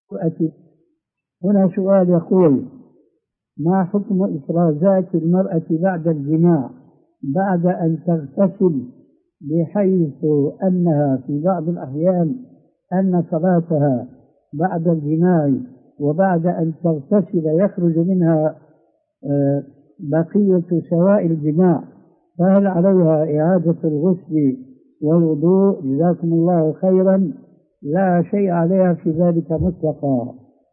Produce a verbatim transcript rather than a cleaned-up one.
هنا سؤال يقول: ما حكم إفرازات المرأة بعد الجماع بعد أن تغتسل، بحيث أنها في بعض الأحيان أن صلاتها بعد الجماع وبعد أن تغتسل يخرج منها بقية سوائل الجماع، فهل عليها إعادة الغسل والوضوء؟ جزاكم الله خيرا. لا شيء عليها في ذلك مطلقا.